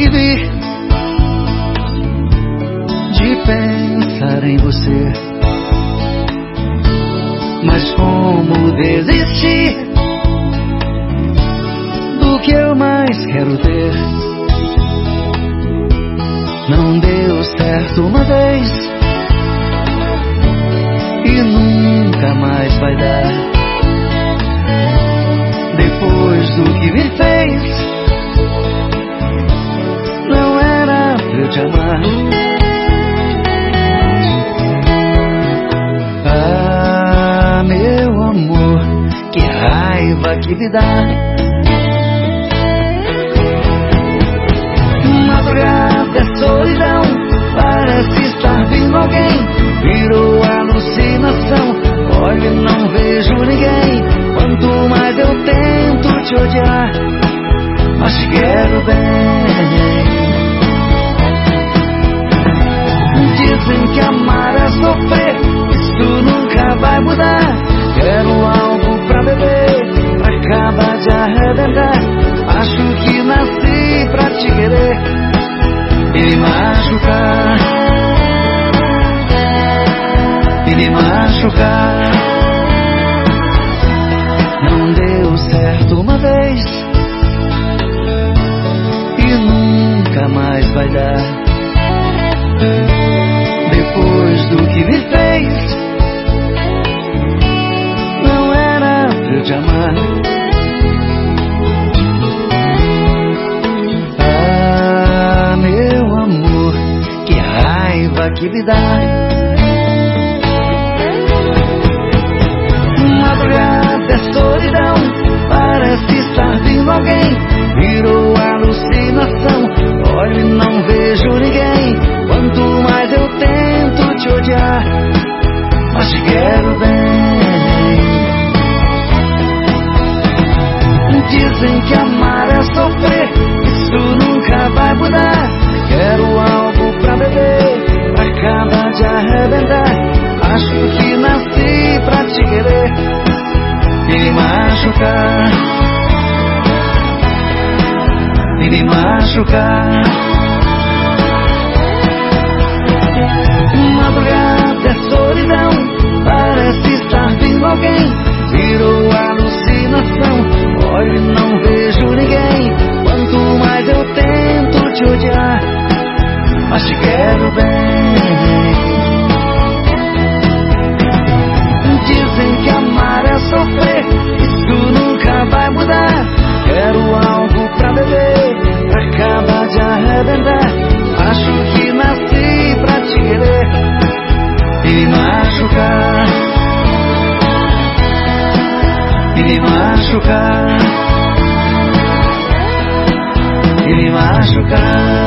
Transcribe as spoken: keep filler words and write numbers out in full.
proibi de pensar em você, mas como desistir do que eu mais quero ter? Não deu certo uma vez e nunca mais vai dar. Depois do que me fez, não era pra eu te amar. Ah, meu amor, que raiva que me dá. Madrugada é solidão, parece estar vindo alguém. Virou alucinação, olho e não vejo ninguém. Quanto mais eu tento te odiar, mas te quero bem. Dizem que amar é sofrer, isso nunca vai mudar. Quero algo pra beber, acaba de arrebentar. Acho que nasci pra te querer e me machucar, e me machucar. Não deu certo uma vez e nunca mais vai dar. Depois do que me fez, não era pra eu te amar. Ah, meu amor, que raiva que me dá. Madrugada é solidão, parece estar vindo alguém. Virou alucinação, olho e não vejo ninguém. Quanto mais eu tento te odiar, mas te quero bem. Dizem que amar é sofrer, isso nunca vai mudar. Quero algo pra beber, acaba de arrebentar. Acho que nasci pra te querer e me machucar, e me machucar. Madrugada é solidão, parece estar vindo alguém. Virou alucinação, olho e não vejo ninguém. Quanto mais eu tento te odiar, mas te quero bem. Dizem que amar é sofrer, isso nunca vai mudar. Quero algo pra beber, acaba de arrebentar. Acho que nasci pra te querer e me machucar, e me machucar, e me machucar.